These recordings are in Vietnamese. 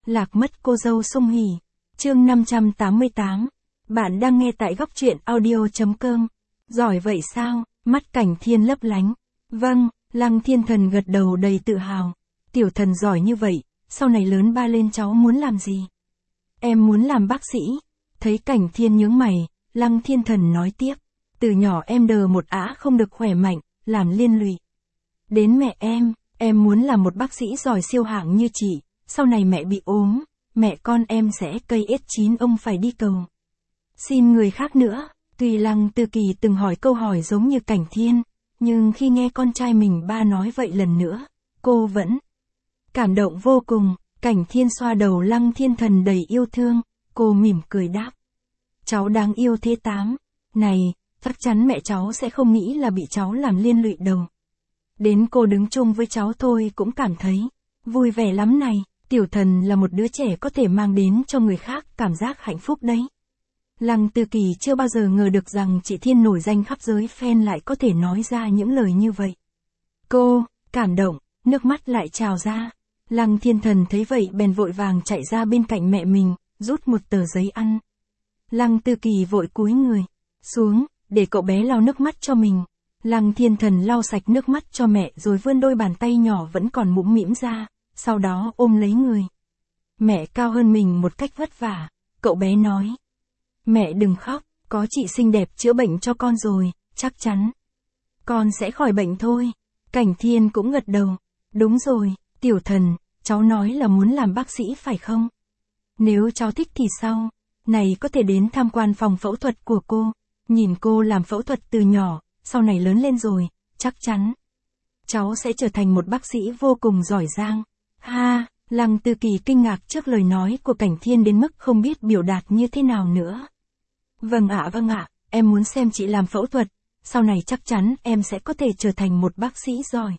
Lạc mất cô dâu Sung Hỉ. Chương 588. Bạn đang nghe tại góc truyện audio.com. Giỏi vậy sao? Mắt Cảnh Thiên lấp lánh. Vâng, Lăng Thiên Thần gật đầu đầy tự hào. Tiểu thần giỏi như vậy, sau này lớn ba lên cháu muốn làm gì? Em muốn làm bác sĩ. Thấy Cảnh Thiên nhướng mày, Lăng Thiên Thần nói tiếp. Từ nhỏ em đờ một ả không được khỏe mạnh, làm liên lụy. Đến mẹ em muốn làm một bác sĩ giỏi siêu hạng như chị, sau này mẹ bị ốm, mẹ con em sẽ cây ết chín ông phải đi cầu xin người khác nữa. Tuy Lăng Tư Kỳ từng hỏi câu hỏi giống như Cảnh Thiên, nhưng khi nghe con trai mình ba nói vậy lần nữa, cô vẫn cảm động vô cùng. Cảnh Thiên xoa đầu Lăng Thiên Thần đầy yêu thương, cô mỉm cười đáp. Cháu đáng yêu thế Tám. Này, chắc chắn mẹ cháu sẽ không nghĩ là bị cháu làm liên lụy đâu. Đến cô đứng chung với cháu thôi cũng cảm thấy vui vẻ lắm này. Tiểu thần là một đứa trẻ có thể mang đến cho người khác cảm giác hạnh phúc đấy. Lăng Tư Kỳ chưa bao giờ ngờ được rằng chị Thiên nổi danh khắp giới fan lại có thể nói ra những lời như vậy. Cô, cảm động, nước mắt lại trào ra. Lăng Thiên Thần thấy vậy bèn vội vàng chạy ra bên cạnh mẹ mình, rút một tờ giấy ăn. Lăng Tư Kỳ vội cúi người xuống, để cậu bé lau nước mắt cho mình. Lăng Thiên Thần lau sạch nước mắt cho mẹ rồi vươn đôi bàn tay nhỏ vẫn còn mũm mĩm ra, sau đó ôm lấy người mẹ cao hơn mình một cách vất vả. Cậu bé nói. Mẹ đừng khóc, có chị xinh đẹp chữa bệnh cho con rồi, chắc chắn con sẽ khỏi bệnh thôi. Cảnh Thiên cũng gật đầu. Đúng rồi, Tiểu Thần, cháu nói là muốn làm bác sĩ phải không? Nếu cháu thích thì sau này có thể đến tham quan phòng phẫu thuật của cô, nhìn cô làm phẫu thuật từ nhỏ, sau này lớn lên rồi, chắc chắn cháu sẽ trở thành một bác sĩ vô cùng giỏi giang. Ha, Lăng Tư Kỳ kinh ngạc trước lời nói của Cảnh Thiên đến mức không biết biểu đạt như thế nào nữa. Vâng ạ, em muốn xem chị làm phẫu thuật, sau này chắc chắn em sẽ có thể trở thành một bác sĩ giỏi.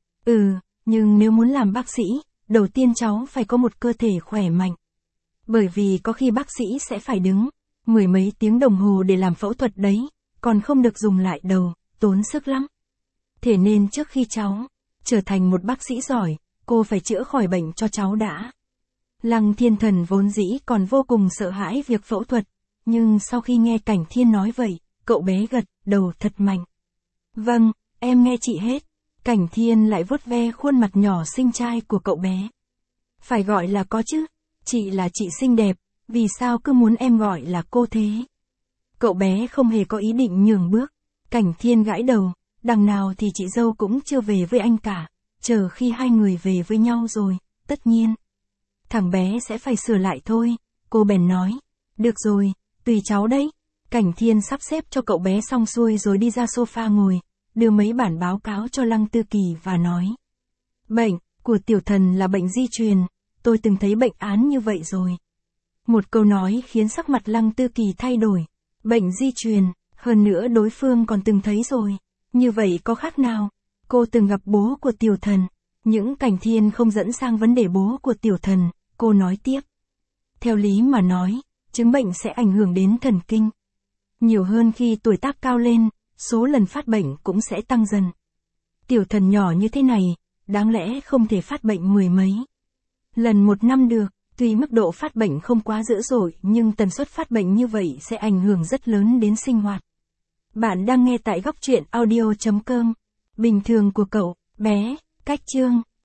Nhưng nếu muốn làm bác sĩ, đầu tiên cháu phải có một cơ thể khỏe mạnh. Bởi vì có khi bác sĩ sẽ phải đứng mười mấy tiếng đồng hồ để làm phẫu thuật đấy, còn không được dùng lại đầu, tốn sức lắm. Thế nên trước khi cháu trở thành một bác sĩ giỏi, cô phải chữa khỏi bệnh cho cháu đã. Lăng Thiên Thần vốn dĩ còn vô cùng sợ hãi việc phẫu thuật, nhưng sau khi nghe Cảnh Thiên nói vậy, cậu bé gật đầu thật mạnh. Vâng, em nghe chị hết. Cảnh Thiên lại vuốt ve khuôn mặt nhỏ xinh trai của cậu bé. Phải gọi là có chứ, chị là chị xinh đẹp, vì sao cứ muốn em gọi là cô thế? Cậu bé không hề có ý định nhường bước. Cảnh Thiên gãi đầu, đằng nào thì chị dâu cũng chưa về với anh cả, chờ khi hai người về với nhau rồi, tất nhiên thằng bé sẽ phải sửa lại thôi. Cô bèn nói. Được rồi, tùy cháu đấy. Cảnh Thiên sắp xếp cho cậu bé xong xuôi rồi đi ra sofa ngồi, đưa mấy bản báo cáo cho Lăng Tư Kỳ và nói. Bệnh của Tiểu Thần là bệnh di truyền, tôi từng thấy bệnh án như vậy rồi. Một câu nói khiến sắc mặt Lăng Tư Kỳ thay đổi. Bệnh di truyền, hơn nữa đối phương còn từng thấy rồi. Như vậy có khác nào? Cô từng gặp bố của Tiểu Thần. Những Cảnh Thiên không dẫn sang vấn đề bố của Tiểu Thần, cô nói tiếp. Theo lý mà nói, chứng bệnh sẽ ảnh hưởng đến thần kinh. Nhiều hơn khi tuổi tác cao lên, số lần phát bệnh cũng sẽ tăng dần. Tiểu Thần nhỏ như thế này, đáng lẽ không thể phát bệnh mười mấy lần một năm được. Tuy mức độ phát bệnh không quá dữ dội nhưng tần suất phát bệnh như vậy sẽ ảnh hưởng rất lớn đến sinh hoạt. Bạn đang nghe tại góc truyện audio.com. Bình thường của cậu bé, cách chương.